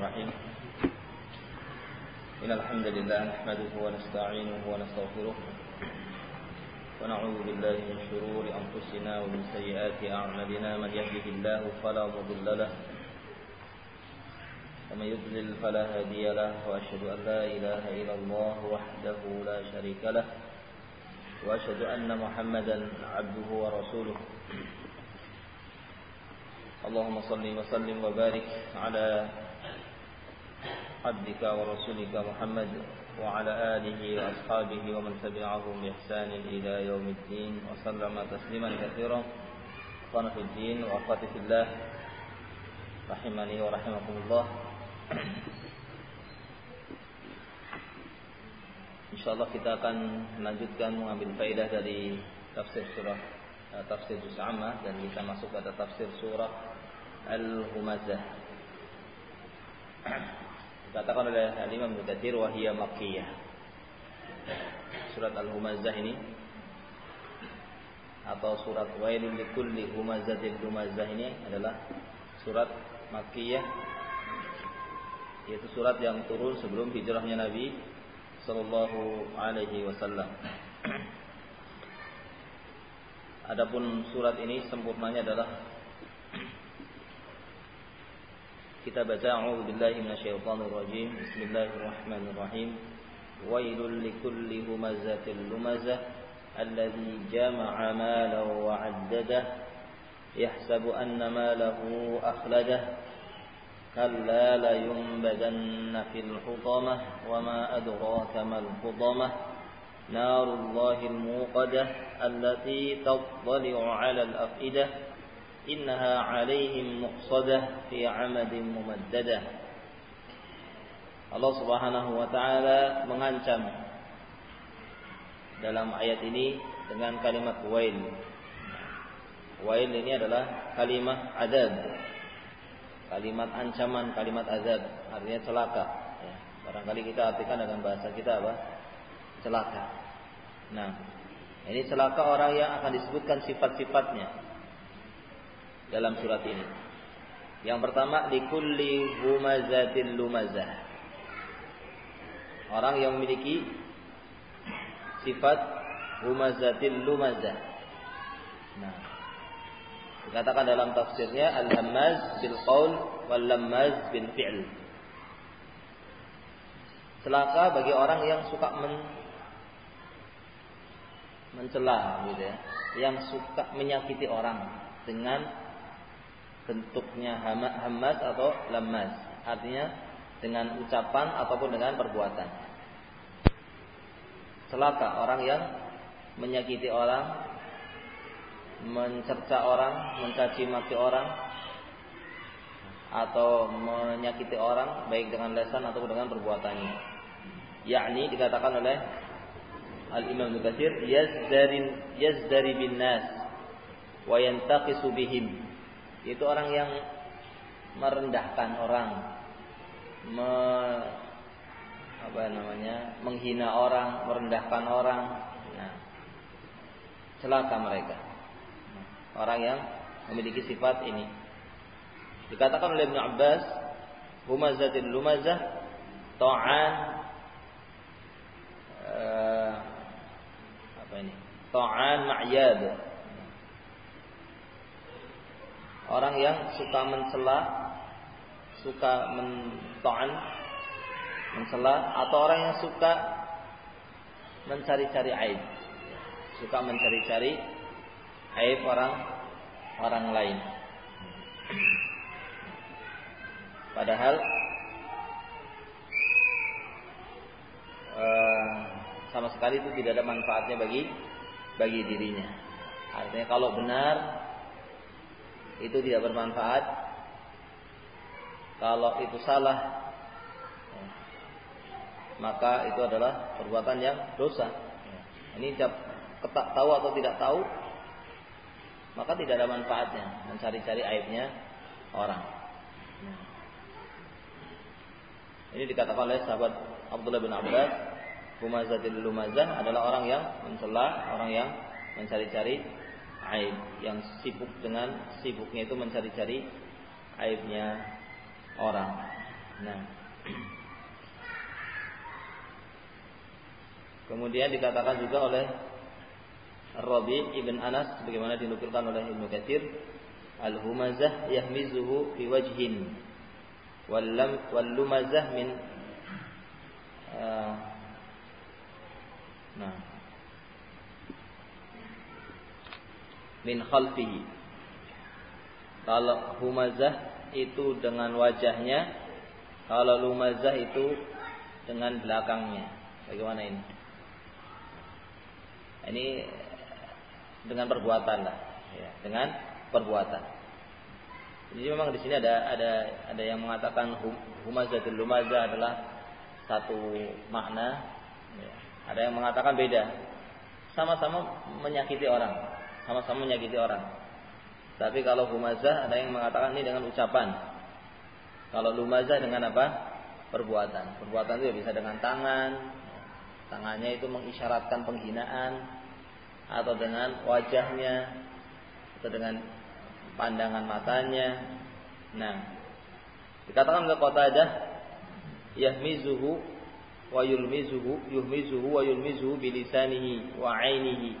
Bismillahirrahmanirrahim. Innal hamdalillah nahmaduhu wa nasta'inuhu wa nastaghfiruh wa na'udzu billahi min shururi anfusina wa min sayyiati a'malina man yahdihillahu fala mudilla lahu wa man yudlil fala hadiya lahu wa asyhadu an la ilaha illallah wahdahu la syarika lahu wa asyhadu anna Muhammadan 'abduhu wa rasuluh. Allahumma salli wa sallim wa barik ala abdika wa rasulika Muhammad wa ala alihi wa ashabihi wa man tabi'ahum bi ihsanin ila yaumiddin wa sallama tasliman katsiran. Qana fid din wa akhwati fillah rahimani wa rahimakumullah. Insyaallah kita akan melanjutkan mengambil faedah dari tafsir juz amma, dan kita masuk pada tafsir surah Al-Humazah. Dikatakan oleh Imam Ibnu Katsir wa hiya makkiyah. Surat Al-Humazah ini atau surat Wailul likulli humazatil lumazah ini adalah surat makkiyah, yaitu surat yang turun sebelum hijrahnya Nabi sallallahu alaihi wasallam. Adapun surat ini sempurnanya adalah kita baca a'udzubillahi minasyaitonir rajim. Bismillahirrahmanirrahim. Wailul likulli humazatil lumazah alladzi jama'a malan wa 'addadah yahsabu anna malahu akhladah kalla la yunbadanna fil hutamah wa ma adraka mal hutamah narullahil muqadah allati tattali'u 'alal afidah innaha 'alaihim muqsadah fi 'amadin mumaddadah. Allah Subhanahu wa taala mengancam dalam ayat ini dengan kalimat wail. Wail ini adalah kalimat azab, kalimat ancaman, kalimat azab, artinya celaka. Barangkali kita artikan dengan bahasa kita apa? Celaka. Nah, ini celaka orang yang akan disebutkan sifat-sifatnya dalam surat ini. Yang pertama, likulli humazatil lumazah. Orang yang memiliki sifat humazatil lumazah. Nah, dikatakan dalam tafsirnya al-hammaz bil qaul wal lammaz bil fi'l. Celaka bagi orang yang suka mencela gitu ya, yang suka menyakiti orang dengan bentuknya hammaz atau lammaz, artinya dengan ucapan ataupun dengan perbuatan. Celaka orang yang menyakiti orang, mencerca orang, mencaci maki orang, atau menyakiti orang baik dengan lisan ataupun dengan perbuatannya. Yakni dikatakan oleh Al-Imam Ibnu Katsir yazdari bin nas wa yantaqisu bihim. Itu orang yang merendahkan orang, menghina orang, merendahkan orang. Nah, celaka mereka. Orang yang memiliki sifat ini. Dikatakan oleh Ibnu Abbas, humazatil lumazah ta'an ta'an ma'yad. Orang yang suka mencela, suka mencela, atau orang yang suka mencari-cari aib, suka mencari-cari aib orang lain. Padahal sama sekali itu tidak ada manfaatnya bagi dirinya. Artinya kalau benar itu tidak bermanfaat, kalau itu salah maka itu adalah perbuatan yang dosa. Ini tahu atau tidak tahu, maka tidak ada manfaatnya mencari-cari aibnya orang. Ini dikatakan oleh sahabat Abdullah bin Abbas, humazatil lumazah adalah orang yang mencela, orang yang mencari-cari aib, yang sibuknya itu mencari-cari aibnya orang. Nah, kemudian dikatakan juga oleh Rabi' ibn Anas sebagaimana dinukilkan oleh Ibnu Katsir, al-humazah yahmizuhu fi wajhin wal lumazah min khalfihi. Kalau humazah itu dengan wajahnya, kalau lumazah itu dengan belakangnya. Bagaimana ini? Ini dengan perbuatan lah, ya, dengan perbuatan. Jadi memang di sini ada yang mengatakan humazatul lumazah adalah satu makna, ya. Ada yang mengatakan beda, sama-sama menyakiti orang, sama-sama menyakiti orang. Tapi kalau humazah ada yang mengatakan ini dengan ucapan. Kalau lumazah dengan apa? Perbuatan. Perbuatan itu bisa dengan tangan. Tangannya itu mengisyaratkan penghinaan, atau dengan wajahnya, atau dengan pandangan matanya. Nah, dikatakan oleh Qatadah, yahmizuhu wa yulmizuhu, yuhmizuhu wa yulmizuhu bilisanihi wa ainihi.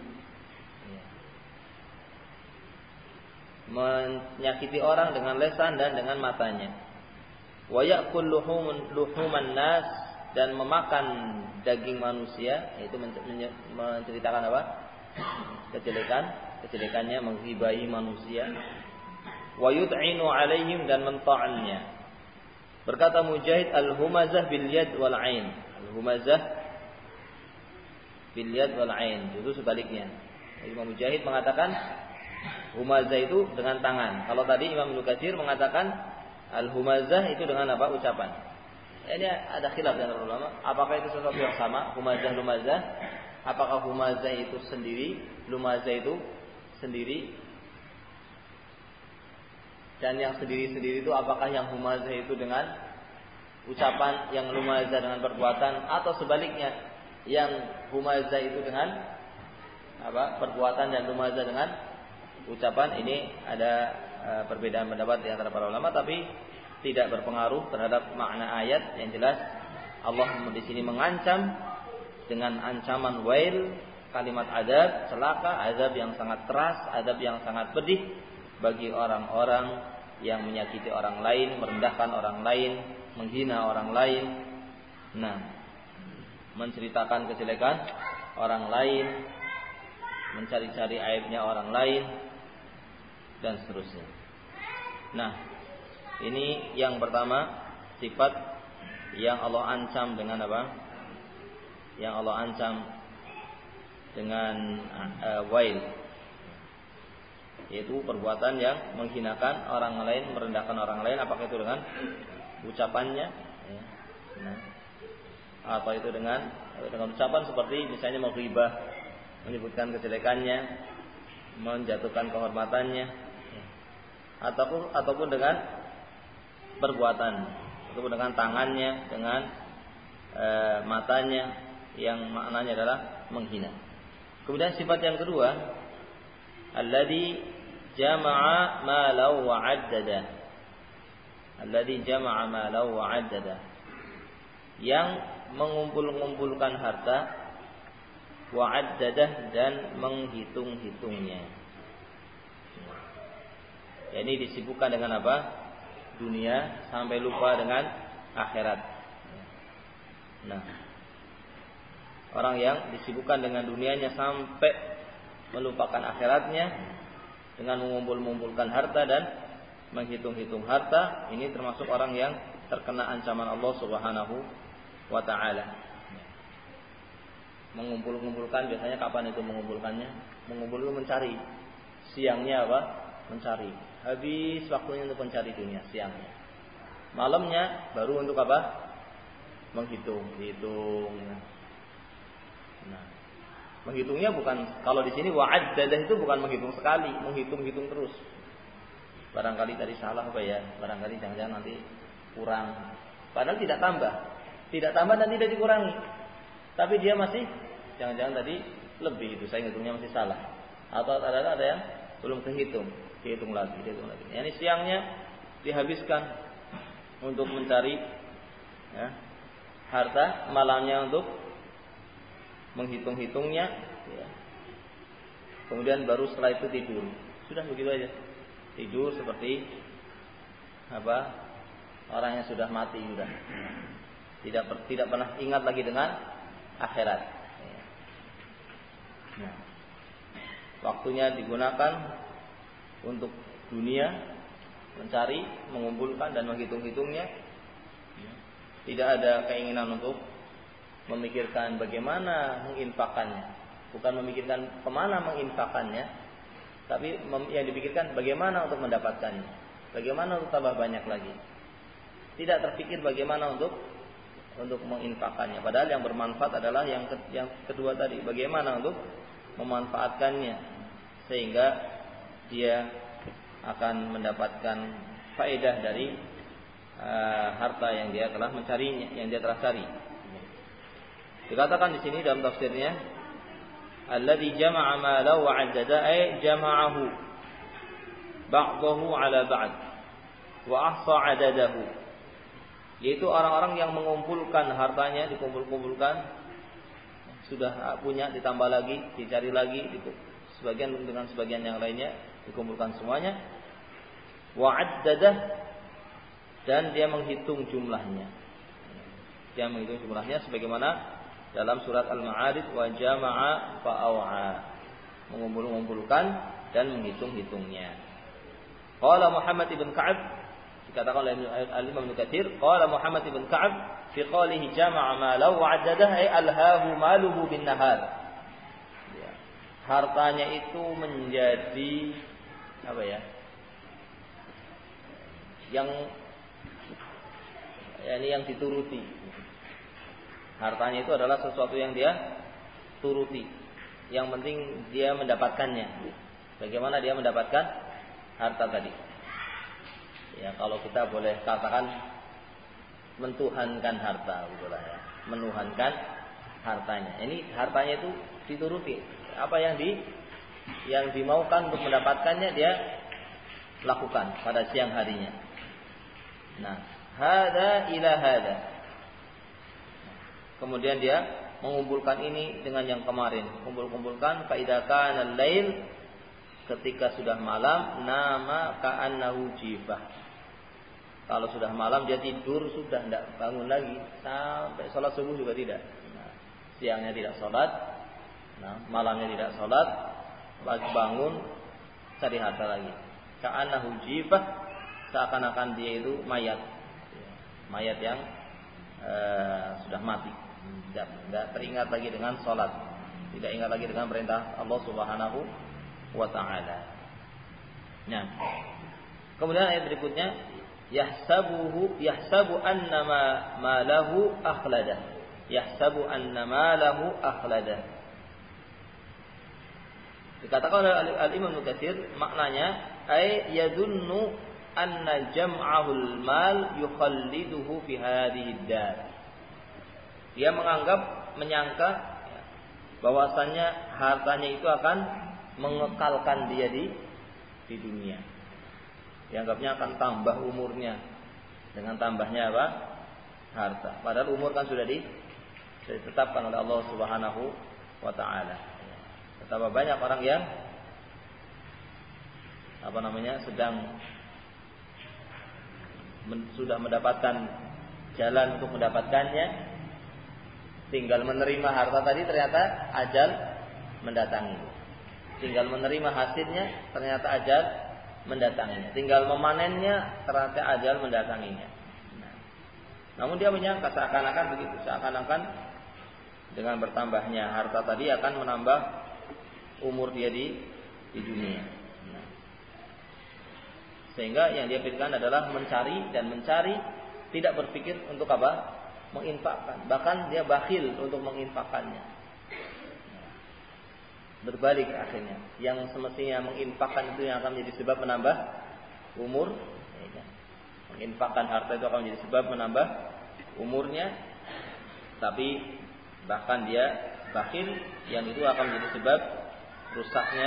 Menyakiti orang dengan lesan dan dengan matanya. Wa ya'kul luhuman nas, dan memakan daging manusia, yaitu menceritakan apa? Kejelekannya, menghibahi manusia. Wa yud'inu alaihim, dan menta'annya. Berkata Mujahid, al-humazah bil yad wal ain. Al-humazah bil yad wal ain, itu sebaliknya. Imam Mujahid mengatakan humazah itu dengan tangan. Kalau tadi Imam Ibnu Katsir mengatakan al-humazah itu dengan apa? Ucapan. Ini ada khilaf di antara ulama. Apakah itu sesuatu yang sama? Humazah, lumazah. Apakah humazah itu sendiri, lumazah itu sendiri? Dan yang sendiri-sendiri itu apakah yang humazah itu dengan ucapan, yang lumazah dengan perbuatan, atau sebaliknya, yang humazah itu dengan apa? Perbuatan, dan lumazah dengan ucapan? Ini ada perbedaan pendapat di antara para ulama, tapi tidak berpengaruh terhadap makna ayat. Yang jelas Allah di sini mengancam dengan ancaman wail, kalimat azab, celaka, azab yang sangat keras, azab yang sangat pedih bagi orang-orang yang menyakiti orang lain, merendahkan orang lain, menghina orang lain. Nah, menceritakan kejelekan orang lain, mencari-cari aibnya orang lain, dan seterusnya. Nah, ini yang pertama, sifat yang Allah ancam dengan apa? Yang Allah ancam dengan wail, yaitu perbuatan yang menghinakan orang lain, merendahkan orang lain. Apakah itu dengan ucapannya, ya, nah, atau itu dengan ucapan seperti misalnya menghibah, menyebutkan kejelekannya, menjatuhkan kehormatannya, ataupun dengan perbuatan, ataupun dengan tangannya, dengan matanya, yang maknanya adalah menghina. Kemudian sifat yang kedua, alladzi jama'a malau wa 'addada. Alladzi jama'a malau wa 'addada, yang mengumpulkan harta, wa 'addadah, dan menghitung-hitungnya. Ini disibukkan dengan apa? Dunia sampai lupa dengan akhirat. Nah, orang yang disibukkan dengan dunianya sampai melupakan akhiratnya dengan mengumpulkan harta dan menghitung-hitung harta, ini termasuk orang yang terkena ancaman Allah Subhanahu wa taala. Mengumpulkan, biasanya kapan itu mengumpulkannya? Mengumpul itu mencari. Siangnya apa? Mencari. Habis waktunya untuk mencari dunia, siangnya. Malamnya baru untuk apa? Menghitung. Nah, menghitungnya bukan, kalau di sini wa'addadah itu bukan menghitung sekali, menghitung terus. Barangkali tadi salah apa ya? Barangkali jangan-jangan nanti kurang. Padahal tidak tambah dan tidak dikurangi. Tapi dia masih, jangan-jangan tadi lebih itu, saya ngitungnya masih salah. Atau ada yang belum kehitung. Dihitung lagi. Ini siangnya dihabiskan untuk mencari ya, harta, malamnya untuk menghitung-hitungnya, ya. Kemudian baru setelah itu tidur. Sudah begitu aja. Tidur seperti orang yang sudah mati sudah. Tidak pernah ingat lagi dengan akhirat. Nah, waktunya digunakan untuk dunia, mencari, mengumpulkan dan menghitung-hitungnya. Tidak ada keinginan untuk memikirkan bagaimana menginfakkannya. Bukan memikirkan kemana menginfakkannya, tapi yang dipikirkan bagaimana untuk mendapatkannya, bagaimana untuk tambah banyak lagi. Tidak terpikir bagaimana untuk menginfakkannya. Padahal yang bermanfaat adalah yang kedua tadi, bagaimana untuk memanfaatkannya sehingga dia akan mendapatkan faedah dari harta yang dia telah mencarinya, yang dia telah cari. Dikatakan di sini dalam tafsirnya, alladzi jama'a malahu wa 'addada ay jama'ahu ba'dahu 'ala ba'd wa ahsa 'adadahu, yaitu orang-orang yang mengumpulkan hartanya, dikumpul-kumpulkan, sudah punya ditambah lagi, dicari lagi, sebagian dengan sebagian yang lainnya dikumpulkan semuanya, wa 'addadah, dan dia menghitung jumlahnya. Dia menghitung jumlahnya sebagaimana dalam surat Al-Ma'arij, wa jama'a fa'aw'a, mengumpulkan dan menghitung-hitungnya. Qala Muhammad ibn Ka'ab, dikatakan oleh Al-Imam Ibnu Katsir, qala Muhammad ibn Ka'ab fi qalihi jama'a malahu wa 'addadah ay alhahu maluhu bin nahar. Ya. Hartanya itu menjadi yang dituruti. Hartanya itu adalah sesuatu yang dia turuti. Yang penting dia mendapatkannya. Bagaimana dia mendapatkan harta tadi? Ya, kalau kita boleh katakan mentuhankan harta, betul ya. Menuhankan hartanya. Ini hartanya itu dituruti. Apa yang dimaukan untuk mendapatkannya dia lakukan pada siang harinya. Nah, hada ila hada. Kemudian dia mengumpulkan ini dengan yang kemarin, kumpulkan faida kana al-lail, ketika sudah malam, nama ka'annahu jifah. Kalau sudah malam dia tidur, sudah tidak bangun lagi sampai sholat subuh juga tidak. Nah, siangnya tidak sholat, malamnya tidak sholat, lagi bangun cari harta lagi. Ka'annahu jifah, seakan-akan dia itu mayat yang sudah mati. Tidak teringat lagi dengan sholat, tidak ingat lagi dengan perintah Allah Subhanahu wa ta'ala. Nah, kemudian ayat berikutnya, yahsabu anna ma lahu akhlada. Yahsabu anna ma lahu akhlada. Dikatakan oleh Al-Imam Ibnu Katsir, maknanya ay yadunnu anna jam'ahul mal yukhalliduhu fi hadhihi ad-dar. Dia menyangka bahwasannya hartanya itu akan mengekalkan dia di dunia. Dianggapnya akan tambah umurnya dengan tambahnya harta. Padahal umur kan sudah ditetapkan oleh Allah Subhanahu wa ta'ala. Betapa banyak orang yang sedang sudah mendapatkan jalan untuk mendapatkannya, tinggal menerima harta tadi, ternyata ajal mendatangi. Tinggal menerima hasilnya, ternyata ajal mendatanginya. Tinggal memanennya, ternyata ajal mendatanginya. Namun dia menyangka seakan-akan begitu, seakan-akan dengan bertambahnya harta tadi akan menambah umur dia di dunia. Sehingga yang dia pikirkan adalah mencari, tidak berpikir untuk apa? Menginfakkan. Bahkan dia bakhil untuk menginfakkannya. Berbalik akhirnya. Yang semestinya menginfakkan itu yang akan menjadi sebab menambah umur. Menginfakkan harta itu akan menjadi sebab menambah umurnya. Tapi bahkan dia bakhil, yang itu akan menjadi sebab rusaknya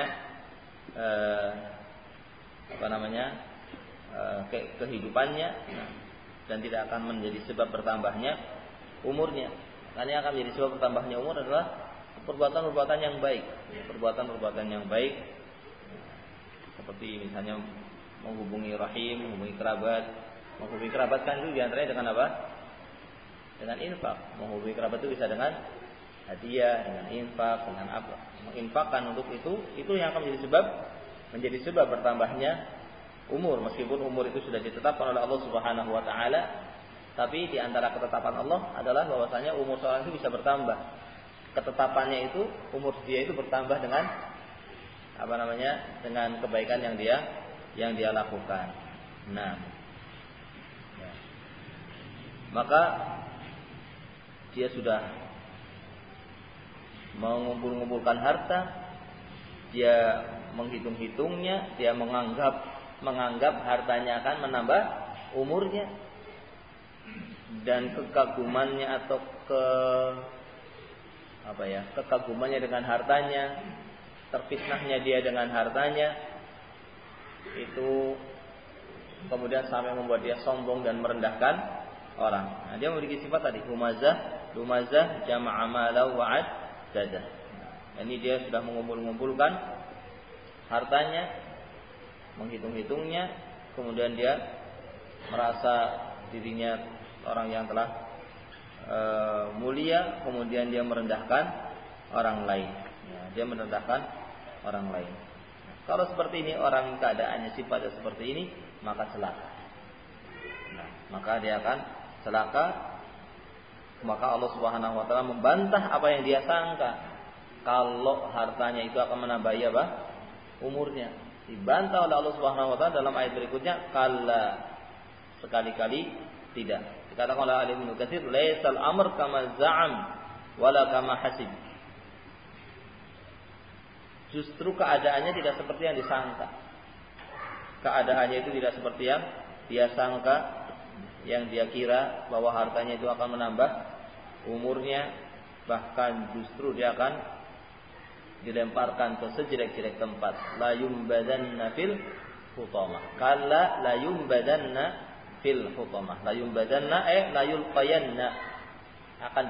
kehidupannya. dan tidak akan menjadi sebab bertambahnya umurnya. Karena yang akan menjadi sebab bertambahnya umur adalah perbuatan-perbuatan yang baik, perbuatan-perbuatan yang baik, seperti misalnya menghubungi rahim, menghubungi kerabat. Menghubungi kerabat kan itu diantaranya dengan apa? Dengan infak. Menghubungi kerabat itu bisa dengan hadiah, dengan infak, dengan apa? Menginfakkan untuk itu yang akan menjadi sebab bertambahnya umur. Meskipun umur itu sudah ditetapkan oleh Allah Subhanahu wa taala, tapi di antara ketetapan Allah adalah bahwasanya umur seorang itu bisa bertambah. Ketetapannya itu umur dia itu bertambah dengan dengan kebaikan yang dia lakukan. Nah, ya. Maka dia sudah mengumpulkan harta, dia menghitung-hitungnya, dia menganggap hartanya akan menambah umurnya, dan kekagumannya atau kekagumannya dengan hartanya, terfitnahnya dia dengan hartanya, itu kemudian sampai membuat dia sombong dan merendahkan orang. Nah, dia memiliki sifat tadi, lumazah jama'a malahu wa'ad dadah. Ini dia sudah mengumpulkan hartanya, menghitung-hitungnya, kemudian dia merasa dirinya orang yang telah mulia, kemudian dia merendahkan orang lain. Ya, dia merendahkan orang lain. Kalau seperti ini orang keadaannya sifatnya seperti ini, maka celaka. Nah, maka dia akan celaka. Maka Allah Subhanahu wa taala membantah apa yang dia sangka, kalau hartanya itu akan menambahi umurnya. Dibantah oleh Allah Subhanahu wa taala dalam ayat berikutnya, kalla, sekali-kali tidak. Dikatakan oleh Ibnu Katsir, laisal amr kama za'am wala kama hasib. Justru keadaannya tidak seperti yang disangka. Keadaannya itu tidak seperti yang dia sangka, yang dia kira bahwa hartanya itu akan menambah umurnya, bahkan justru dia akan dilemparkan ke sejelek-jelek tempat. La yumbadanna fil hutamah. Kalla la yumbadanna fil hutamah. La yumbadanna la yulqayanna, akan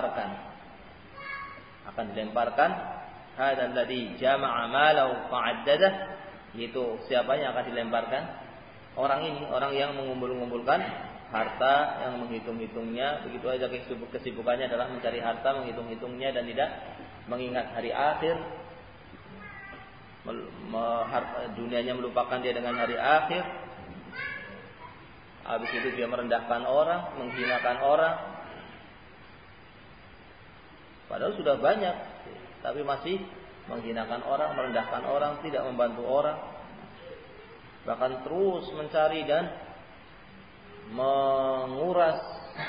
dilemparkan. Hadzal ladzi jama'a malahu fa'addadah, itu siapa yang akan dilemparkan? Orang ini, orang yang mengumpulkan harta, yang menghitung-hitungnya, begitu aja kesibukannya adalah mencari harta, menghitung-hitungnya dan tidak mengingat hari akhir. Dunianya melupakan dia dengan hari akhir. Habis itu dia merendahkan orang, menghinakan orang. Padahal sudah banyak, tapi masih menghinakan orang, merendahkan orang, tidak membantu orang. Bahkan terus mencari dan menguras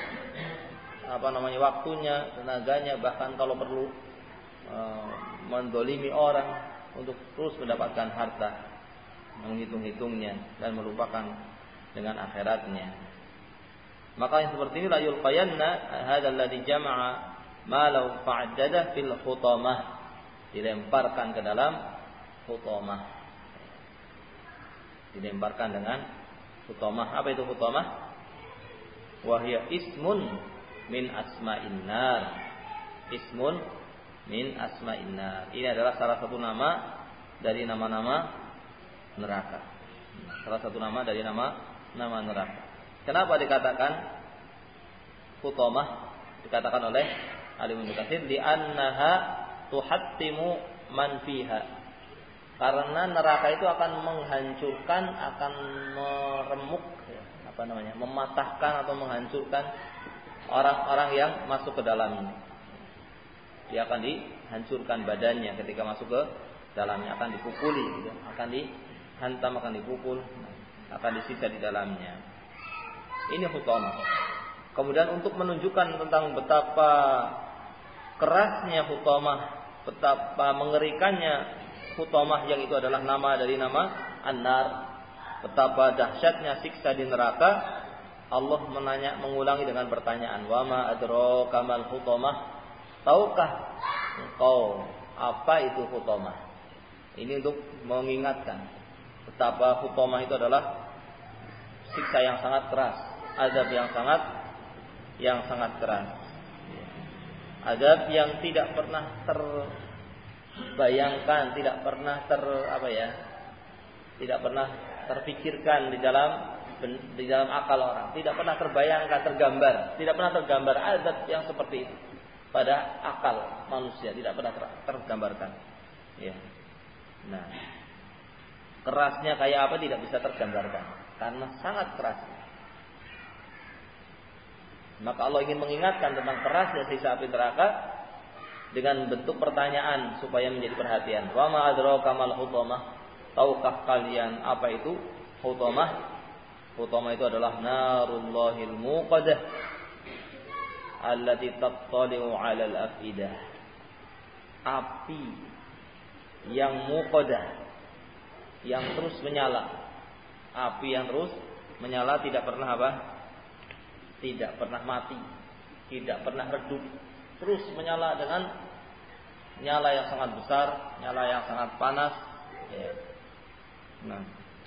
waktunya, tenaganya, bahkan kalau perlu mendolimi orang untuk terus mendapatkan harta, menghitung-hitungnya dan melupakan dengan akhiratnya. Maka yang seperti ini la yulqayanna hadzal ladzi jama'a malau fa'addadah fil hutamah, dilemparkan ke dalam hutamah, dilemparkan dengan hutamah. Apa itu hutamah? Wahya ismun min asma'in nar. Ismun min asma'in nar. Ini adalah salah satu nama dari nama-nama neraka. Salah satu nama dari nama neraka. Kenapa dikatakan hutamah? Dikatakan oleh Ibnu Katsir, li'annaha tuhattimu man fiha. Karena neraka itu akan menghancurkan, akan meremuk, mematahkan atau menghancurkan orang-orang yang masuk ke dalamnya. Dia akan dihancurkan badannya ketika masuk ke dalamnya, akan dipukuli, akan dihantam, akan dipukul, akan disiksa di dalamnya. Ini hutamah. Kemudian untuk menunjukkan tentang betapa kerasnya hutamah, betapa mengerikannya hutamah, yang itu adalah nama dari nama An-Nar, betapa dahsyatnya siksa di neraka, Allah mengulangi dengan pertanyaan, wa ma adraka mal hutamah, tahukah engkau apa itu hutamah? Ini untuk mengingatkan betapa hutamah itu adalah siksa yang sangat keras, azab yang sangat keras. Azab yang tidak pernah terbayangkan, tidak pernah tidak pernah terpikirkan di dalam akal orang, tidak pernah terbayangkan, tidak pernah tergambar azab yang seperti itu pada akal manusia, tidak pernah tergambarkan. Ya. Nah, kerasnya kayak apa tidak bisa tergambarkan karena sangat keras. Maka Allah ingin mengingatkan tentang kerasnya siksa api neraka dengan bentuk pertanyaan supaya menjadi perhatian. Wa ma adraka mal hutamah? Tahukah kalian apa itu hutamah? Hutamah itu adalah narullahil muqadah allati tattali'u 'alal afidah. Api yang muqadah, yang terus menyala. Api yang terus menyala tidak pernah tidak pernah mati, tidak pernah redup, terus menyala dengan nyala yang sangat besar, nyala yang sangat panas. Ya. Nah,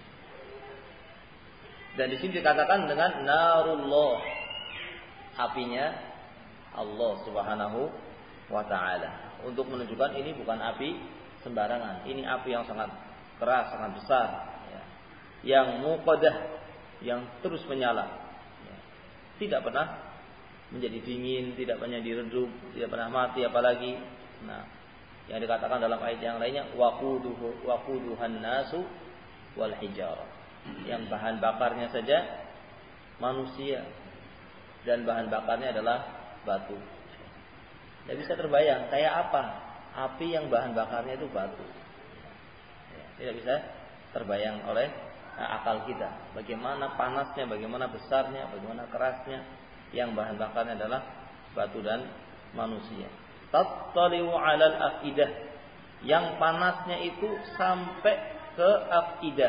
dan di sini dikatakan dengan narullah, apinya Allah Subhanahu wa taala, untuk menunjukkan ini bukan api sembarangan, ini api yang sangat keras, sangat besar, ya. Yang muqadah, yang terus menyala, ya. Tidak pernah menjadi dingin, tidak pernah diredup, tidak pernah mati apalagi. Nah, yang dikatakan dalam ayat yang lainnya waquduhan nasu wal hijarah, yang bahan bakarnya saja manusia dan bahan bakarnya adalah batu. Tidak bisa terbayang kayak apa api yang bahan bakarnya itu batu. Tidak bisa terbayang oleh akal kita. Bagaimana panasnya, bagaimana besarnya, bagaimana kerasnya, yang bahan bakarnya adalah batu dan manusia. Tattali'u 'alal afidah, yang panasnya itu sampai ke afidah.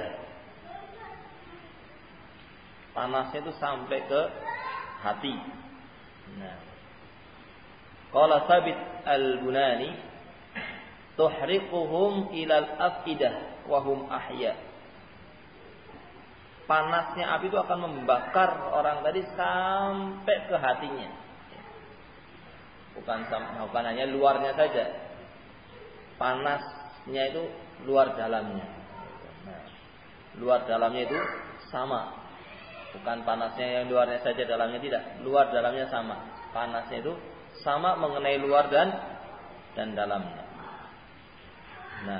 Panasnya itu sampai ke hati. Nah, qala Sabit al-Bunani, tuhriquhum ilal afidah wa hum ahya. Panasnya api itu akan membakar orang tadi sampai ke hatinya. Bukan hanya luarnya saja. Panasnya itu luar dalamnya. Nah, luar dalamnya itu sama. Bukan panasnya yang luarnya saja, dalamnya tidak. Luar dalamnya sama. Panasnya itu sama mengenai luar dan dalamnya. Nah,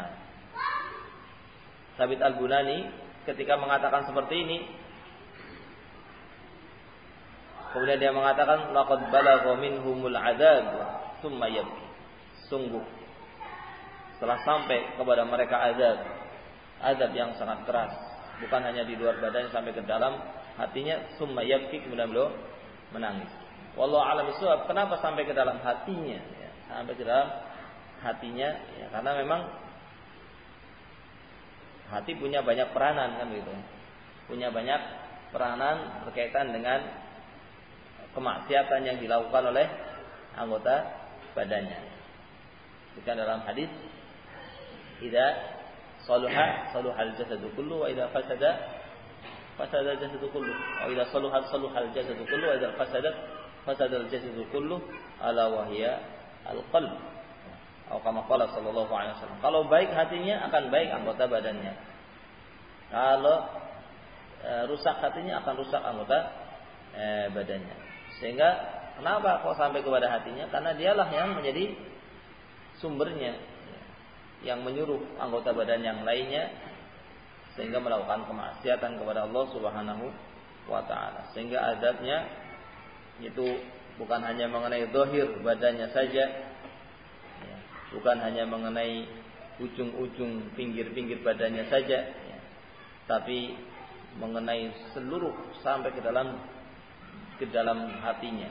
Sabit al-Bunani ketika mengatakan seperti ini, kemudian dia mengatakan laqad balagha minhumul adzab tsumma yabki. Sungguh setelah sampai kepada mereka azab yang sangat keras, bukan hanya di luar badannya, sampai ke dalam hatinya, tsumma yabki, kemudian beliau menangis. Wallahu a'lam bishawab. Kenapa sampai ke dalam hatinya? Ya, sampai ke dalam hatinya, ya, karena memang hati punya banyak peranan, kan begitu. Punya banyak peranan berkaitan dengan kemaksiatan yang dilakukan oleh anggota badannya. Jika dalam hadis, idza saluha saluhal jasadu kullu wa idza fasada al-jasadu kullu, wa idza saluha al-jasadu kullu wa idza fasada al-jasadu kullu, ala wa hiya al-qalb. Atau kama qala sallallahu alaihi wasallam. Kalau baik hatinya akan baik anggota badannya. Kalau rusak hatinya akan rusak anggota badannya. Sehingga kenapa kok sampai kepada hatinya? Karena dialah yang menjadi sumbernya, yang menyuruh anggota badan yang lainnya sehingga melakukan kemaksiatan kepada Allah Subhanahu wa taala. Sehingga azabnya itu bukan hanya mengenai zahir badannya saja, bukan hanya mengenai ujung-ujung pinggir-pinggir badannya saja, ya, tapi mengenai seluruh sampai ke dalam hatinya.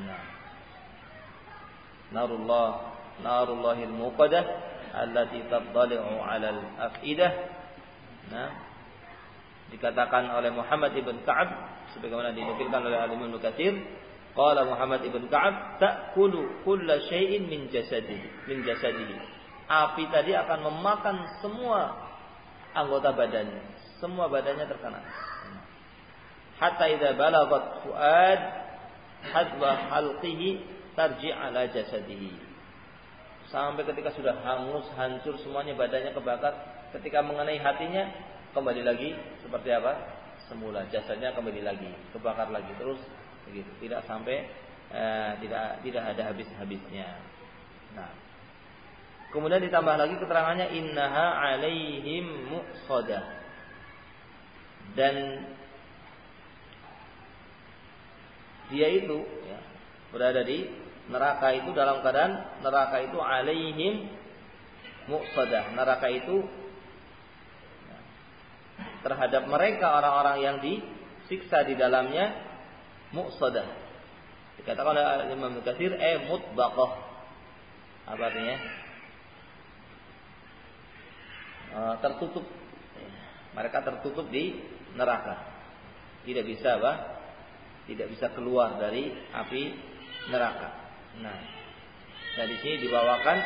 Nah, narullahil muqadah allati tattali'u 'alal afidah. Nah, dikatakan oleh Muhammad ibn Ka'ab sebagaimana dinukilkan oleh Al-Imam Ibnu Katsir, qala Muhammad ibn Ka'ab, ta'kulu kulla syai'in min jasadihi. Api tadi akan memakan semua anggota badannya. Semua badannya terkena. hatta idza balagat fuad hadwa halqihi tarji' ala jasadihi. Sampai ketika sudah hangus, hancur semuanya, badannya kebakar, ketika mengenai hatinya kembali lagi seperti apa? Semula, jasadnya kembali lagi, kebakar lagi terus begitu. Tidak sampai tidak ada habis-habisnya. Nah, kemudian ditambah lagi keterangannya innaha alaihim muqsadah. Dan dia itu ya, berada di neraka itu dalam keadaan neraka itu alaihim muqsadah. Neraka itu ya, terhadap mereka orang-orang yang disiksa di dalamnya muqsadah. Dikatakan oleh Imam Katsir mutbaqah. Apa artinya? Tertutup. Mereka tertutup di neraka. Tidak bisa apa? Tidak bisa keluar dari api neraka. Nah, dari sini dibawakan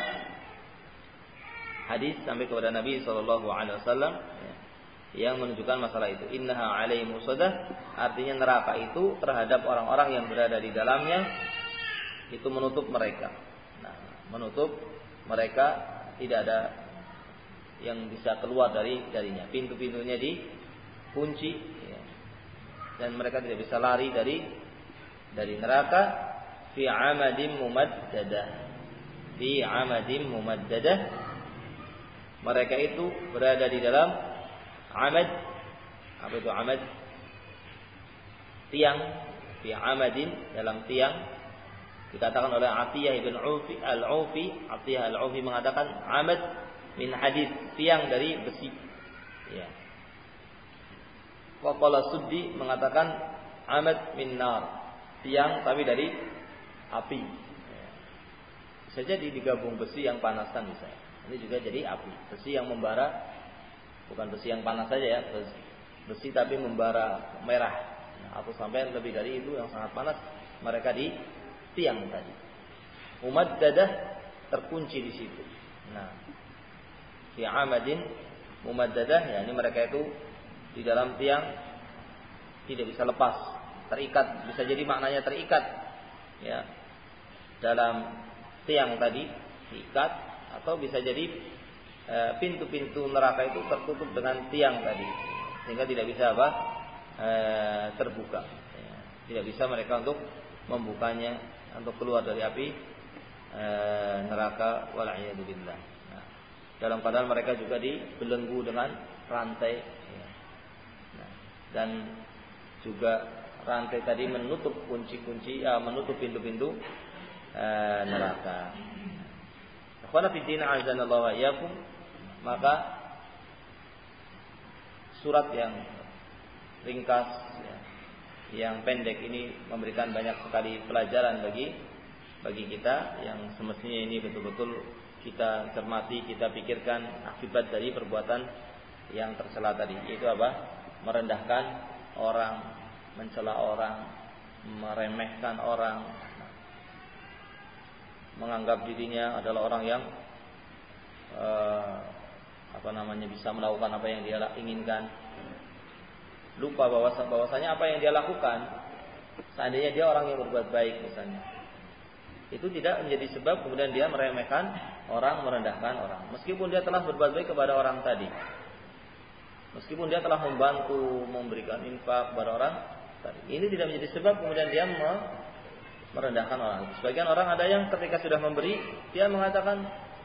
hadis sampai kepada Nabi SAW yang menunjukkan masalah itu. Innaha alaihim musadah, artinya neraka itu terhadap orang-orang yang berada di dalamnya itu menutup mereka. Nah, menutup mereka, tidak ada yang bisa keluar darinya. Pintu-pintunya dikunci ya. Dan mereka tidak bisa lari dari neraka fi amadim mumaddadah. Fi amadim mumaddadah. Mereka itu berada di dalam amad. Apa itu amad? Tiang. Fi amadin, dalam tiang. Dikatakan oleh Atiyah ibn al-Aufi. Atiyah al-Aufi mengatakan amad min hadid, tiang dari besi. Ya. Wa qala Suddi mengatakan amad min nar, tiang tapi dari api. Ya. Bisa jadi digabung besi yang panasan misalnya. Ini juga jadi api, besi yang membara. Bukan besi yang panas saja ya, besi tapi membara merah. Nah, atau sampai lebih dari itu yang sangat panas, mereka di tiang tadi. Mumaddadah, terkunci di situ. Nah, fi amadin mumaddadah, ya ini mereka itu di dalam tiang tidak bisa lepas, terikat, bisa jadi maknanya terikat ya dalam tiang tadi, diikat, atau bisa jadi pintu-pintu neraka itu tertutup dengan tiang tadi, sehingga tidak bisa terbuka. Tidak bisa mereka untuk membukanya, untuk keluar dari api neraka. Wal'iyadzubillah. Nah, dalam keadaan mereka juga dibelenggu dengan rantai. Nah, dan juga rantai tadi menutup kunci-kunci, menutup pintu-pintu neraka. Akhwana fi din azanallahu wa iyyakum. Maka surat yang ringkas ya, yang pendek ini memberikan banyak sekali pelajaran bagi kita, yang semestinya ini betul-betul kita cermati, kita pikirkan akibat dari perbuatan yang tercela tadi, yaitu apa? Merendahkan orang, mencela orang, meremehkan orang, menganggap dirinya adalah orang yang bisa melakukan apa yang dia inginkan. Lupa bahwasanya apa yang dia lakukan, seandainya dia orang yang berbuat baik misalnya, itu tidak menjadi sebab kemudian dia meremehkan orang, merendahkan orang. Meskipun dia telah berbuat baik kepada orang tadi, meskipun dia telah membantu, memberikan infak kepada orang tadi, ini tidak menjadi sebab kemudian dia merendahkan orang. Sebagian orang ada yang ketika sudah memberi, dia mengatakan,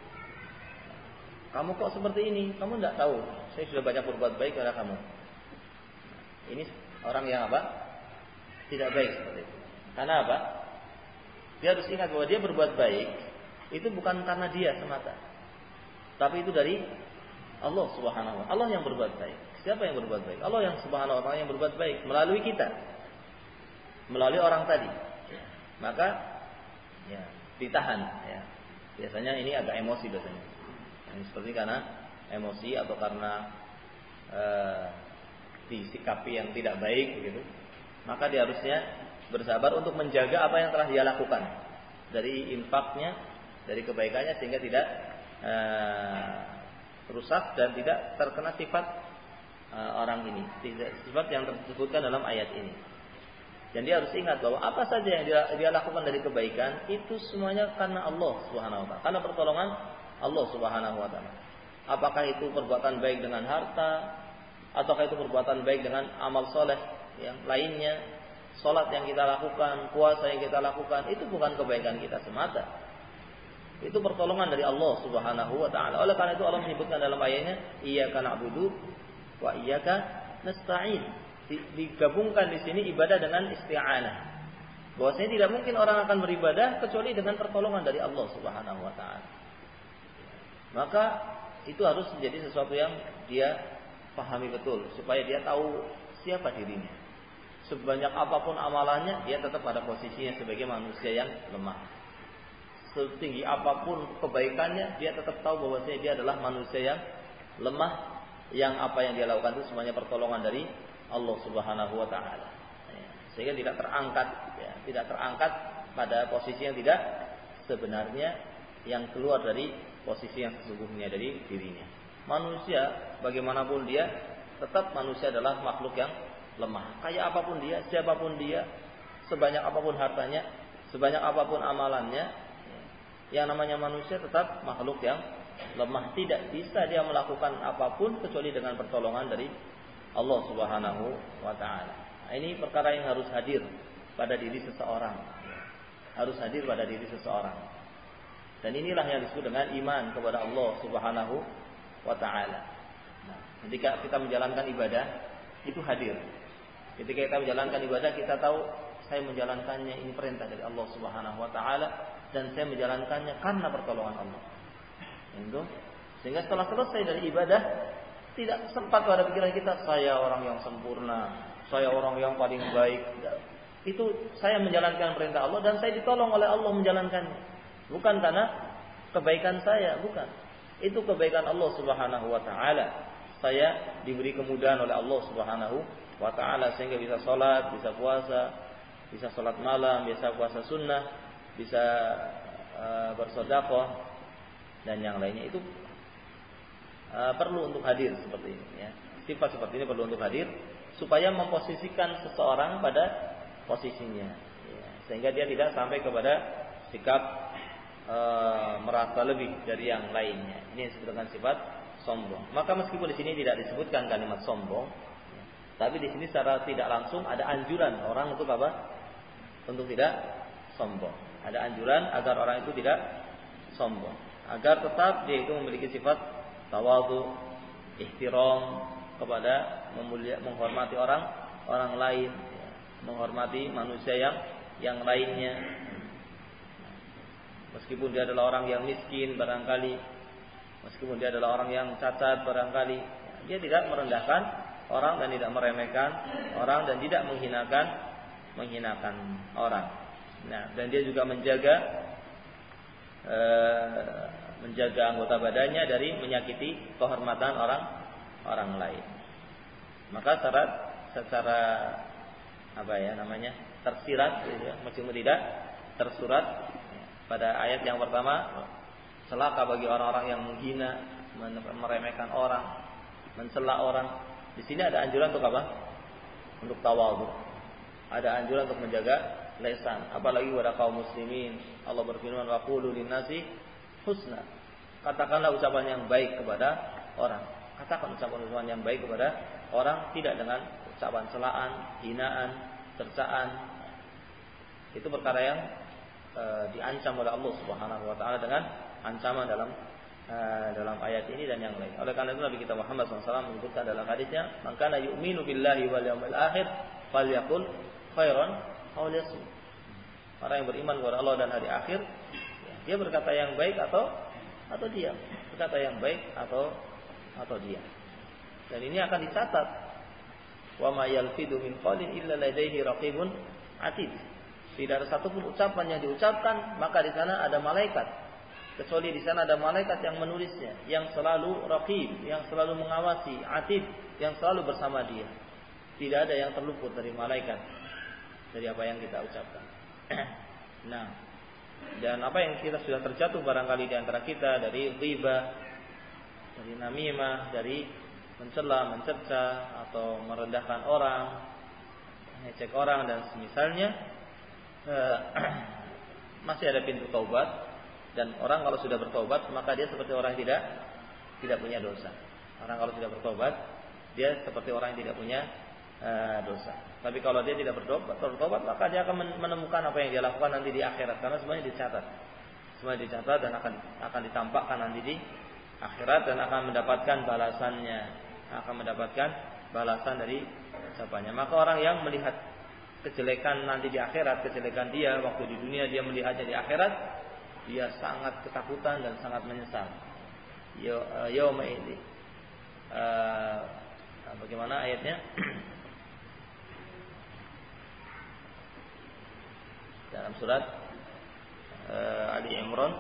kamu kok seperti ini? Kamu tidak tahu, saya sudah banyak berbuat baik kepada kamu. Ini orang yang tidak baik seperti itu. Karena apa? Dia harus ingat bahwa dia berbuat baik itu bukan karena dia semata, tapi itu dari Allah Subhanahu wa Ta'ala. Allah yang berbuat baik. Siapa yang berbuat baik? Allah yang Subhanahu wa Ta'ala yang berbuat baik melalui kita, melalui orang tadi. Maka ya ditahan ya. Biasanya ini agak emosi biasanya. Ini seperti karena emosi atau karena disikapi yang tidak baik begitu. Maka dia harusnya bersabar untuk menjaga apa yang telah dia lakukan dari infaknya, dari kebaikannya, sehingga tidak rusak dan tidak terkena sifat orang ini, sifat yang disebutkan dalam ayat ini. Dan dia harus ingat bahwa apa saja yang dia lakukan dari kebaikan itu semuanya karena Allah Subhanahu wa taala, karena pertolongan Allah Subhanahu wa taala. Apakah itu perbuatan baik dengan harta, ataukah itu perbuatan baik dengan amal soleh yang lainnya, salat yang kita lakukan, puasa yang kita lakukan, itu bukan kebaikan kita semata. Itu pertolongan dari Allah Subhanahu wa taala. Oleh karena itu Allah menyebutkan dalam ayatnya, iyyaka na'budu wa iyyaka nasta'in. Digabungkan di sini ibadah dengan isti'anah. Bahwasanya tidak mungkin orang akan beribadah kecuali dengan pertolongan dari Allah Subhanahu wa taala. Maka itu harus menjadi sesuatu yang dia pahami betul supaya dia tahu siapa dirinya. Sebanyak apapun amalannya, dia tetap pada posisinya sebagai manusia yang lemah. Setinggi apapun kebaikannya, dia tetap tahu bahwasanya dia adalah manusia yang lemah, yang apa yang dia lakukan itu semuanya pertolongan dari Allah Subhanahu wa taala. Sehingga tidak terangkat pada posisi yang tidak sebenarnya, yang keluar dari posisi yang sesungguhnya dari dirinya. Manusia bagaimanapun dia, tetap manusia adalah makhluk yang lemah. Kayak apapun dia, siapapun dia, sebanyak apapun hartanya, sebanyak apapun amalannya, yang namanya manusia tetap makhluk yang lemah. Tidak bisa dia melakukan apapun kecuali dengan pertolongan dari Allah Subhanahu wa taala. Ini perkara yang harus hadir pada diri seseorang. Harus hadir pada diri seseorang. Dan inilah yang disebut dengan iman kepada Allah Subhanahu wa taala. Nah, ketika kita menjalankan ibadah, itu hadir. Ketika kita menjalankan ibadah, kita tahu saya menjalankannya ini perintah dari Allah Subhanahu wa taala dan saya menjalankannya karena pertolongan Allah. Itu. Sehingga setelah selesai dari ibadah, tidak sempat pada pikiran kita saya orang yang sempurna, saya orang yang paling baik. Itu saya menjalankan perintah Allah dan saya ditolong oleh Allah menjalankannya. Bukan karena kebaikan saya, bukan. Itu kebaikan Allah Subhanahu wa taala. Saya diberi kemudahan oleh Allah Subhanahu wa taala sehingga bisa salat, bisa puasa, bisa salat malam, bisa puasa sunnah, bisa bersedekah dan yang lainnya. Itu perlu untuk hadir seperti ini ya. Sifat seperti ini perlu untuk hadir supaya memposisikan seseorang pada posisinya ya. Sehingga dia tidak sampai kepada sikap merasa lebih dari yang lainnya. Ini disebut dengan sifat sombong. Maka meskipun di sini tidak disebutkan kalimat sombong, tapi di sini secara tidak langsung ada anjuran orang untuk apa? Untuk tidak sombong. Ada anjuran agar orang itu tidak sombong, agar tetap dia itu memiliki sifat tawadhu, ihtiram kepada menghormati orang lain, menghormati manusia yang lainnya. Meskipun dia adalah orang yang miskin barangkali, meskipun dia adalah orang yang cacat barangkali, dia tidak merendahkan orang dan tidak meremehkan orang dan tidak menghinakan orang. Nah, dan dia juga menjaga anggota badannya dari menyakiti kehormatan orang lain. Maka secara tersirat, gitu ya, meskipun tidak tersurat. Pada ayat yang pertama, celaka bagi orang-orang yang menghina, meremehkan orang, mencela orang. Di sini ada anjuran untuk apa? Untuk tawadhu. Ada anjuran untuk menjaga lisan. Apalagi pada kaum muslimin, Allah berfirman, "Wa qulu lin-nasi husna." Katakanlah ucapan yang baik kepada orang. Katakan ucapan yang baik kepada orang, tidak dengan ucapan celaan, hinaan, cercaan. Itu perkara yang diancam oleh Allah Subhanahu wa taala dengan ancaman dalam ayat ini dan yang lain. Oleh karena itu Nabi kita Muhammad SAW menyebutkan dalam hadisnya, "Man kana yu'minu billahi wal yawmil akhir falyaqul khairan aw liyasmut." Orang yang beriman kepada Allah dan hari akhir, dia berkata yang baik atau diam. Berkata yang baik atau diam. Dan ini akan dicatat. Wa ma yalfidu min qawlin illa ladaihi raqibun atid. Tidak ada satupun ucapan yang diucapkan, maka di sana ada malaikat. Kecuali di sana ada malaikat yang menulisnya, yang selalu raqib, yang selalu mengawasi, atid, yang selalu bersama dia. Tidak ada yang terluput dari malaikat dari apa yang kita ucapkan. Nah, dan apa yang kita sudah terjatuh barangkali di antara kita dari ghibah, dari namimah, dari mencela, mencerca atau merendahkan orang, ngecek orang dan semisalnya, masih ada pintu taubat. Dan orang kalau sudah bertobat maka dia seperti orang yang tidak punya dosa. Orang kalau sudah bertobat dia seperti orang yang tidak punya dosa. Tapi kalau dia tidak bertobat maka dia akan menemukan apa yang dia lakukan nanti di akhirat, karena semuanya dicatat. Semuanya dicatat dan akan ditampakkan nanti di akhirat dan akan mendapatkan balasannya, akan mendapatkan balasan dari ucapannya. Maka orang yang melihat kejelekan nanti di akhirat, kejelekan dia waktu di dunia dia melihatnya di akhirat, dia sangat ketakutan dan sangat menyesal. Yauma ini. Bagaimana ayatnya? Dalam surat Ali Imran.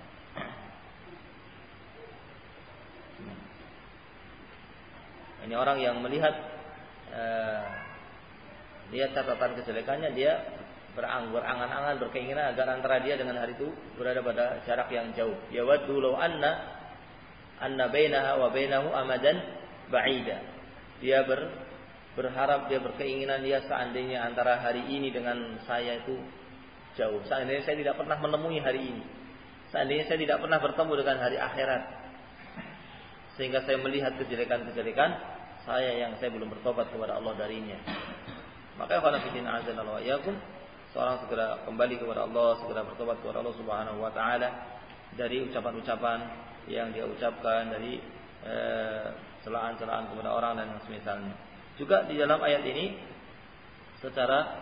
Ini orang yang melihat lihat catatan kejelekannya, dia berangan-angan, berkeinginan agar antara dia dengan hari itu berada pada jarak yang jauh. Yawaddu law anna bainaha wa bainahu amadan ba'ida. Dia berharap, dia berkeinginan, dia seandainya antara hari ini dengan saya itu jauh. Seandainya saya tidak pernah menemui hari ini. Seandainya saya tidak pernah bertemu dengan hari akhirat. Sehingga saya melihat kejelekan-kejelekan saya yang saya belum bertobat kepada Allah darinya. Maka khana fillah azanallahu wa iyyakum, seorang segera kembali kepada Allah, segera bertobat kepada Allah Subhanahu wa taala dari ucapan-ucapan yang dia ucapkan, dari celaan-celaan kepada orang dan semisalnya. Juga di dalam ayat ini secara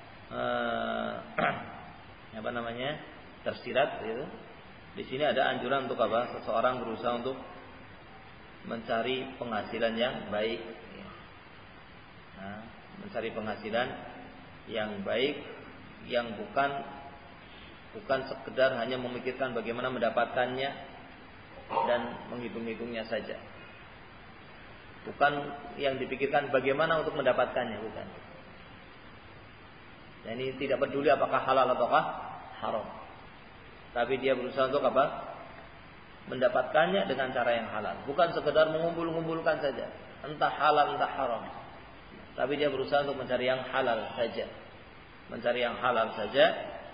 tersirat gitu. Di sini ada anjuran untuk apa? Seseorang berusaha untuk mencari penghasilan yang baik. Nah, mencari penghasilan yang baik yang bukan sekedar hanya memikirkan bagaimana mendapatkannya dan menghitung-hitungnya saja. Bukan yang dipikirkan bagaimana untuk mendapatkannya, bukan. Dan ini tidak peduli apakah halal ataukah haram. Tapi dia berusaha untuk apa? Mendapatkannya dengan cara yang halal. Bukan sekedar mengumpul-ngumpulkan saja, entah halal entah haram. Tapi dia berusaha untuk mencari yang halal saja. Mencari yang halal saja.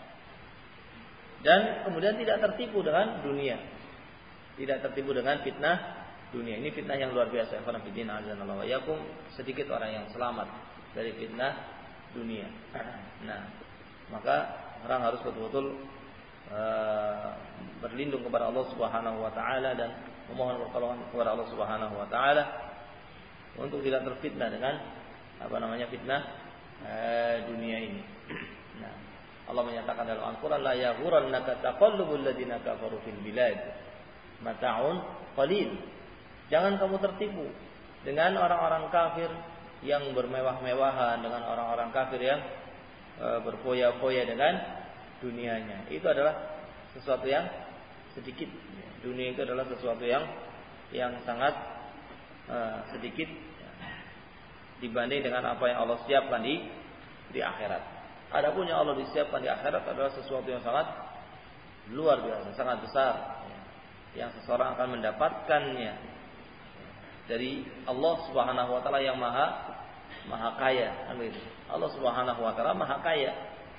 Dan kemudian tidak tertipu dengan dunia. Tidak tertipu dengan fitnah dunia. Ini fitnah yang luar biasa. Sedikit orang yang selamat dari fitnah dunia. Nah, maka orang harus betul-betul berlindung kepada Allah Subhanahu wa taala dan memohon pertolongan kepada Allah Subhanahu wa taala untuk tidak terfitnah dengan fitnah dunia ini. Nah, Allah menyatakan dalam Al-Qur'an, la yaghurannaka taqallubul ladzina kafaru fil bilad mata'un qalil. Jangan kamu tertipu dengan orang-orang kafir yang bermewah-mewahan, dengan orang-orang kafir yang berfoya-foya dengan dunianya. Itu adalah sesuatu yang sedikit. Dunia itu adalah sesuatu yang sangat sedikit dibanding dengan apa yang Allah siapkan di akhirat. Adapun yang Allah disiapkan di akhirat adalah sesuatu yang sangat luar biasa, sangat besar, yang seseorang akan mendapatkannya dari Allah Subhanahu wa taala yang maha kaya. Allah Subhanahu wa taala maha kaya.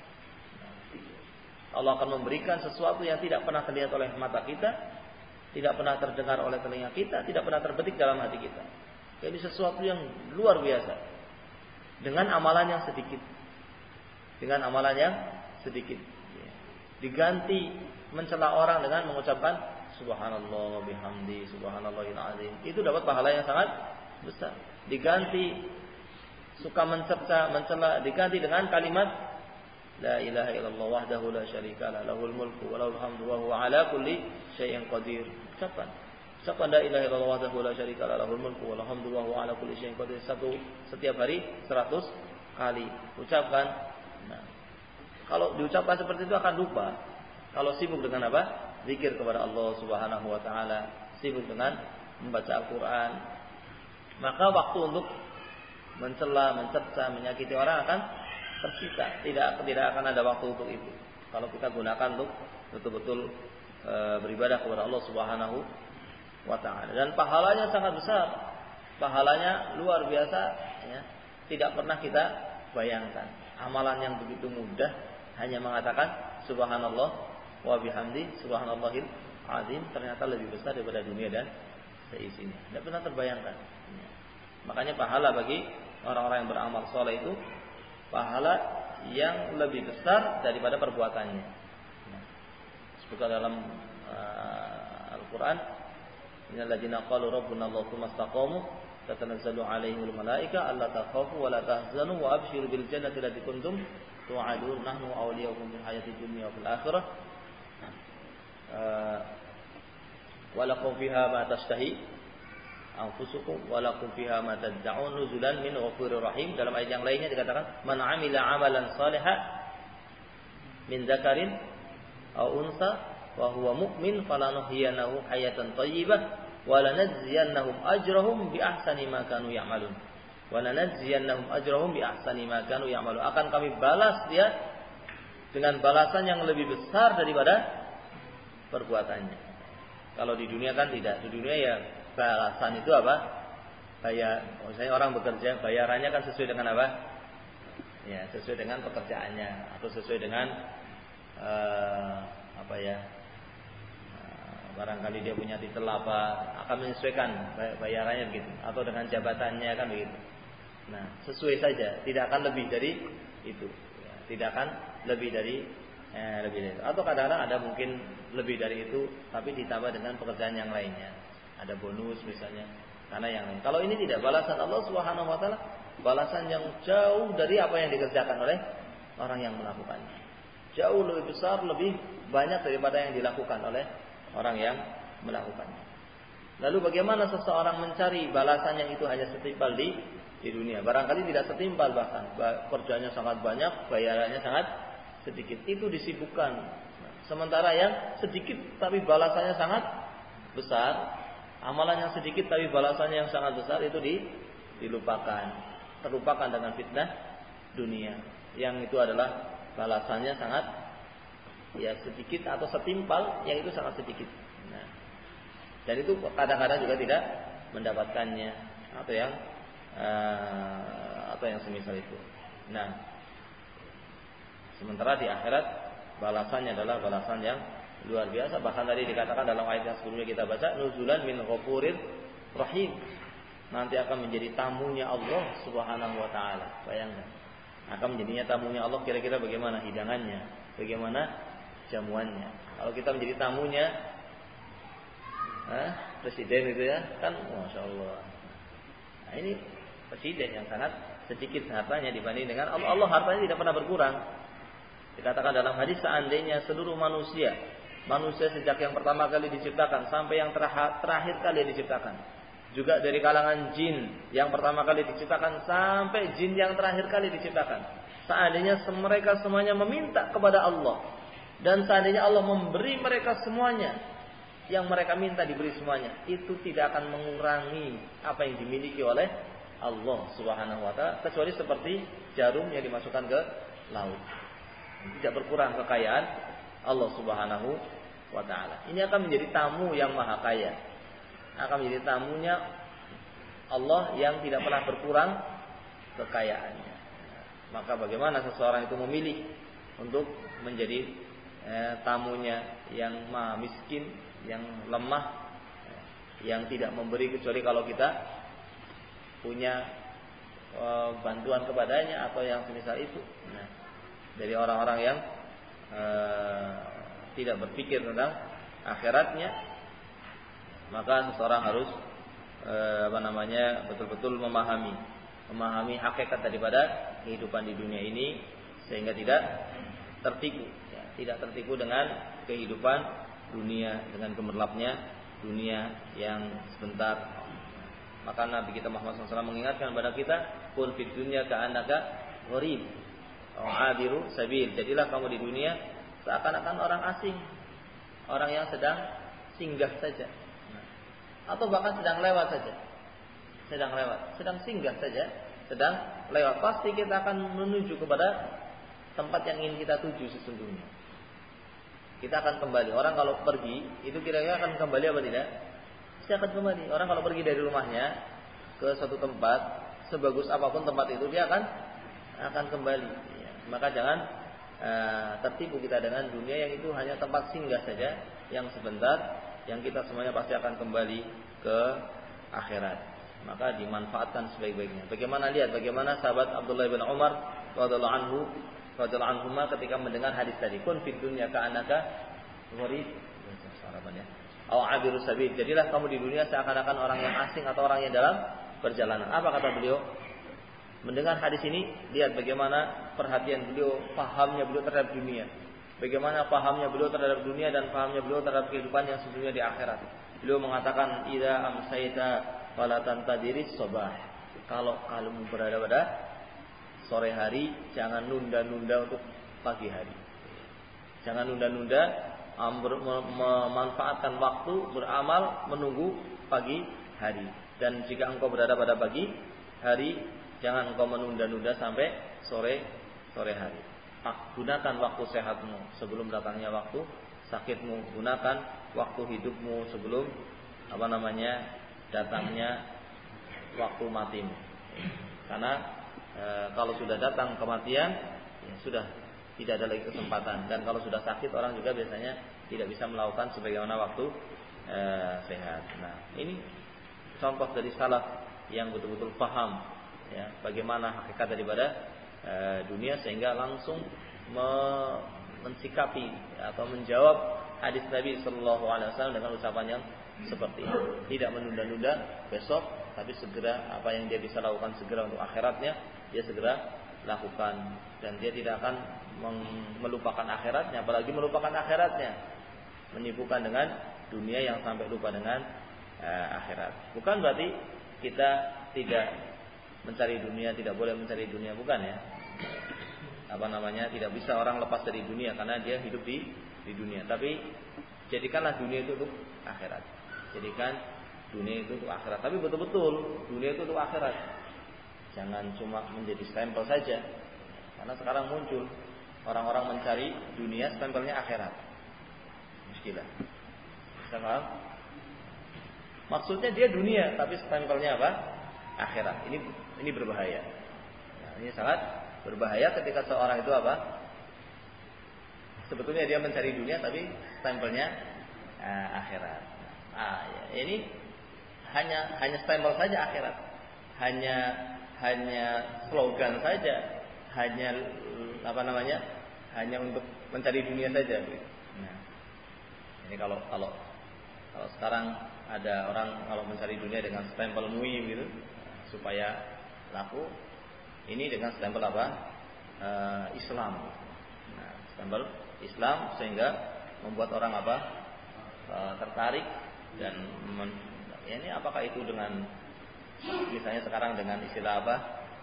Allah akan memberikan sesuatu yang tidak pernah terlihat oleh mata kita, tidak pernah terdengar oleh telinga kita, tidak pernah terbetik dalam hati kita. Ini sesuatu yang luar biasa. Dengan amalan yang sedikit. Dengan amalan yang sedikit. Diganti mencela orang dengan mengucapkan subhanallah bihamdi subhanallahil azim. Itu dapat pahala yang sangat besar. Diganti suka mencerca, mencela, diganti dengan kalimat la ilaha illallah wahdahu la syarika lah, lahul mulku wa lahul hamdu wa huwa ala kulli syai'in qadir. Ucapkan la ilaha illallah wahdahu la syarika lah, lahul mulku wa lahul hamdu wa huwa ala kulli syai'in qadir. Setiap hari 100 kali ucapkan. Nah, kalau diucapkan seperti itu akan lupa. Kalau sibuk dengan apa? Zikir kepada Allah Subhanahu wa taala, sibuk dengan membaca Al-Qur'an, maka waktu untuk mencela, mencerca, menyakiti orang akan tersita. Tidak akan ada waktu untuk itu. Kalau kita gunakan untuk betul-betul beribadah kepada Allah Subhanahu wa taala. Dan pahalanya sangat besar. pahalanya luar biasa, ya, tidak pernah kita bayangkan. Amalan yang begitu mudah, hanya mengatakan subhanallah wa bihamdi subhanallahil azim, ternyata lebih besar daripada dunia dan seisinya. Tidak pernah terbayangkan. Ya. Makanya pahala bagi orang-orang yang beramal soleh itu pahala yang lebih besar daripada perbuatannya. Sebutkan dalam Al-Quran, innal ladzina qalu rabbuna Allahu tsumma istaqamu tatanazzalu 'alaihimul malaika alla takhafu wa la tahzanu wa abshiru bil jannati allati kuntum tu'adun nahnu awliyaukum fil hayatid dunya wa fil akhirah wa lakum fiha ma tashtahi anfusukum wa lakum fiha ma tad'un nuzulan min ghafurir rahim. Dalam ayat yang lainnya dikatakan man 'amila 'amalan shalihan min dzakarin aw unsa wa huwa mu'min falanuhyiyanahu hayatan thayyibah wa lanajziyannahum ajrahum bi ahsani ma kanu ya'malun. Wa lanajziyannahum ajrahum bi ahsani ma kanu ya'malun. Akan kami balas dia dengan balasan yang lebih besar daripada perbuatannya. Kalau di dunia kan tidak. Di dunia ya balasan itu apa? Misalnya orang bekerja, bayarannya kan sesuai dengan apa? Ya, sesuai dengan pekerjaannya atau sesuai dengan barangkali dia punya titel apa, akan menyesuaikan bayarannya begitu, atau dengan jabatannya kan begitu. Nah, sesuai saja, tidak akan lebih dari itu, ya, tidak akan lebih dari itu. Atau kadang-kadang ada mungkin lebih dari itu, tapi ditambah dengan pekerjaan yang lainnya, ada bonus misalnya, karena yang lain. Kalau ini tidak, balasan Allah Subhanahu Wa Taala, balasan yang jauh dari apa yang dikerjakan oleh orang yang melakukannya, jauh lebih besar, lebih banyak daripada yang dilakukan oleh orang yang melakukannya. Lalu bagaimana seseorang mencari balasan yang itu hanya setimpal di dunia? Barangkali tidak setimpal, bahkan kerjanya sangat banyak, bayarannya sangat sedikit. Itu disibukkan. Sementara yang sedikit tapi balasannya sangat besar, amalan yang sedikit tapi balasannya yang sangat besar itu dilupakan. Terlupakan dengan fitnah dunia. Yang itu adalah balasannya sangat sedikit atau setimpal, yang itu sangat sedikit. Nah, dan itu kadang-kadang juga tidak mendapatkannya atau yang semisal itu. Nah, sementara di akhirat balasannya adalah balasan yang luar biasa. Bahkan tadi dikatakan dalam ayat yang sebelumnya kita baca, nuzulan min ghafurir rahim. Nanti akan menjadi tamunya Allah Subhanahu wa taala. Bayangkan. Akan menjadinya tamunya Allah, kira-kira bagaimana hidangannya, bagaimana jamuannya. Kalau kita menjadi tamunya presiden itu ya, kan Masya Allah. Nah, ini presiden yang sangat sedikit hartanya dibanding dengan Allah. Allah hartanya tidak pernah berkurang. Dikatakan dalam hadis, seandainya seluruh manusia sejak yang pertama kali diciptakan sampai yang terakhir kali diciptakan, juga dari kalangan jin yang pertama kali diciptakan sampai jin yang terakhir kali diciptakan, seandainya mereka semuanya meminta kepada Allah, dan seandainya Allah memberi mereka semuanya yang mereka minta diberi semuanya, itu tidak akan mengurangi apa yang dimiliki oleh Allah Subhanahu wa taala, kecuali seperti jarum yang dimasukkan ke laut. Tidak berkurang kekayaan Allah Subhanahu wa taala. Ini akan menjadi tamu yang maha kaya. Akan menjadi tamunya Allah yang tidak pernah berkurang kekayaannya. Maka bagaimana seseorang itu memilih untuk menjadi tamunya yang maha miskin, yang lemah, yang tidak memberi kecuali kalau kita punya bantuan kepadanya atau yang semisal itu. Nah, dari orang-orang yang tidak berpikir tentang akhiratnya, maka seseorang harus betul-betul memahami hakikat daripada kehidupan di dunia ini, sehingga tidak tertipu. Tidak tertipu dengan kehidupan dunia, dengan gemerlapnya dunia yang sebentar. Maka Nabi kita Muhammad SAW mengingatkan kepada kita, "Qul fid dunya ka'annaka gharib aw 'abiru sabil." Jadilah kamu di dunia seakan-akan orang asing, orang yang sedang singgah saja, atau bahkan sedang lewat saja. Sedang singgah saja, sedang lewat. Pasti kita akan menuju kepada tempat yang ingin kita tuju sesungguhnya. Kita akan kembali. Orang kalau pergi, itu kira-kira akan kembali apa tidak? Pasti akan kembali. Orang kalau pergi dari rumahnya ke suatu tempat, sebagus apapun tempat itu dia akan kembali. Ya. Maka jangan tertipu kita dengan dunia yang itu hanya tempat singgah saja, yang sebentar, yang kita semuanya pasti akan kembali ke akhirat. Maka dimanfaatkan sebaik-baiknya. Bagaimana sahabat Abdullah bin Umar radhiyallahu anhu ketika mendengar hadis tadi, kun fid dunya ka'annaka gharib, aw abiru sabil. Jadilah kamu di dunia seakan-akan orang yang asing atau orang yang dalam perjalanan. Apa kata beliau? Mendengar hadis ini, lihat bagaimana perhatian beliau, pahamnya beliau terhadap dunia. Bagaimana pahamnya beliau terhadap dunia dan pahamnya beliau terhadap kehidupan yang sesungguhnya di akhirat. Beliau mengatakan, "Idza amsayta fala tantadiris sabah." Kalau kamu berada pada sore hari, jangan nunda-nunda untuk pagi hari. Jangan nunda-nunda memanfaatkan waktu beramal menunggu pagi hari. Dan jika engkau berada pada pagi hari, jangan engkau menunda-nunda sampai sore hari. Gunakan waktu sehatmu sebelum datangnya waktu sakitmu. Gunakan waktu hidupmu sebelum datangnya waktu matimu. Karena kalau sudah datang kematian, ya sudah tidak ada lagi kesempatan. Dan kalau sudah sakit, orang juga biasanya tidak bisa melakukan sebagaimana waktu sehat. Nah, ini contoh dari salaf yang betul-betul paham ya, bagaimana hakikat daripada dunia, sehingga langsung mensikapi atau menjawab hadis Nabi Sallallahu Alaihi Wasallam dengan ucapan yang seperti ini. Tidak menunda-nunda besok, tapi segera apa yang dia bisa lakukan segera untuk akhiratnya, dia segera lakukan, dan dia tidak akan melupakan akhiratnya, apalagi melupakan akhiratnya, menyibukkan dengan dunia yang sampai lupa dengan akhirat. Bukan berarti kita tidak mencari dunia, tidak boleh mencari dunia, bukan ya. Tidak bisa orang lepas dari dunia karena dia hidup di dunia. Tapi jadikanlah dunia itu untuk akhirat. Jadikan dunia itu untuk akhirat. Tapi betul-betul dunia itu untuk akhirat. Jangan cuma menjadi stempel saja. Karena sekarang muncul orang-orang mencari dunia, stempelnya akhirat. Muskilah. Bisa paham? Maksudnya dia dunia, tapi stempelnya apa? Akhirat. Ini berbahaya. Nah, ini sangat berbahaya ketika seorang itu apa? Sebetulnya dia mencari dunia, tapi stempelnya akhirat. Ini hanya stempel saja akhirat. Hanya slogan saja. Hanya hanya untuk mencari dunia saja. Nah, ini kalau sekarang ada orang kalau mencari dunia dengan stempel MUI gitu, supaya laku, ini dengan stempel apa? Islam. Nah, stempel Islam sehingga membuat orang apa? Tertarik dan ini apakah itu dengan misalnya sekarang dengan istilah apa?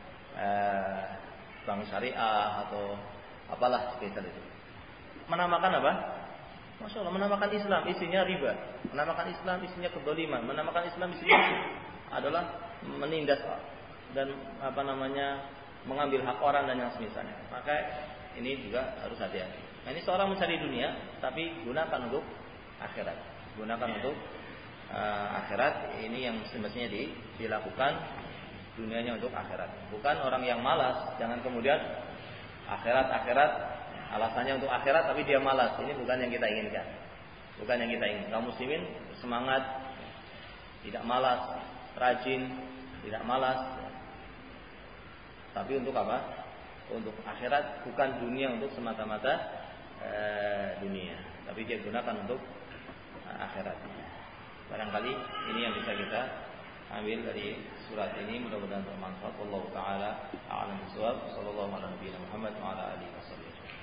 Bank syariah atau apalah sekitar itu. Menamakan apa? Masya Allah, menamakan Islam isinya riba, menamakan Islam isinya kedzaliman, menamakan Islam isinya adalah menindas dan mengambil hak orang dan yang semisalnya. Maka ini juga harus hati-hati. Nah, ini seorang mencari dunia, tapi gunakan untuk akhirat. Gunakan untuk akhirat. Ini yang semestinya dilakukan, dunianya untuk akhirat. Bukan orang yang malas. Jangan kemudian akhirat. Alasannya untuk akhirat tapi dia malas. Ini bukan yang kita inginkan. Bukan yang kita inginkan. Kaum muslimin semangat, tidak malas, rajin, tidak malas. Tapi untuk apa? Untuk akhirat, bukan dunia untuk semata-mata dunia. Tapi dia gunakan untuk akhirat. Barangkali ini yang bisa kita ambil dari surat ini, mudah-mudahan bermanfaat. Wallahu taala a'lam bishawab. Sallallahu alaihi wa sallam Muhammad wa ala alihi wasallam.